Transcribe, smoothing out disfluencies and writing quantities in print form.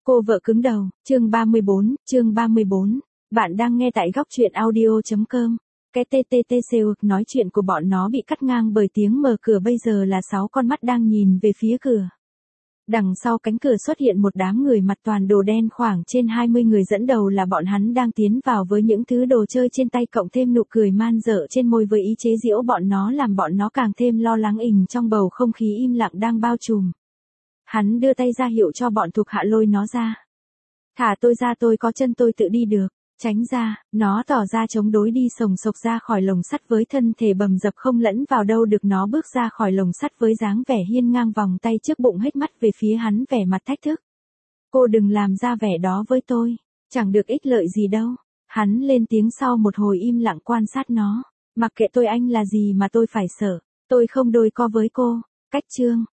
Cô vợ cứng đầu, chương 34. Bạn đang nghe tại góc truyện audio.com. Cái TTTC nói chuyện của bọn nó bị cắt ngang bởi tiếng mở cửa, bây giờ là 6 con mắt đang nhìn về phía cửa. Đằng sau cánh cửa xuất hiện một đám người mặt toàn đồ đen, khoảng trên 20 người, dẫn đầu là bọn hắn đang tiến vào với những thứ đồ chơi trên tay cộng thêm nụ cười man dợ trên môi với ý chế giễu bọn nó, làm bọn nó càng thêm lo lắng trong bầu không khí im lặng đang bao trùm. Hắn đưa tay ra hiệu cho bọn thuộc hạ lôi nó ra. Thả tôi ra, tôi có chân, tôi tự đi được. Tránh ra, nó tỏ ra chống đối, đi sồng sộc ra khỏi lồng sắt với thân thể bầm dập không lẫn vào đâu được. Nó bước ra khỏi lồng sắt với dáng vẻ hiên ngang, vòng tay trước bụng, hết mắt về phía hắn, vẻ mặt thách thức. Cô đừng làm ra vẻ đó với tôi, chẳng được ích lợi gì đâu. Hắn lên tiếng sau một hồi im lặng quan sát nó. Mặc kệ tôi, anh là gì mà tôi phải sợ, tôi không đôi co với cô. Cách chương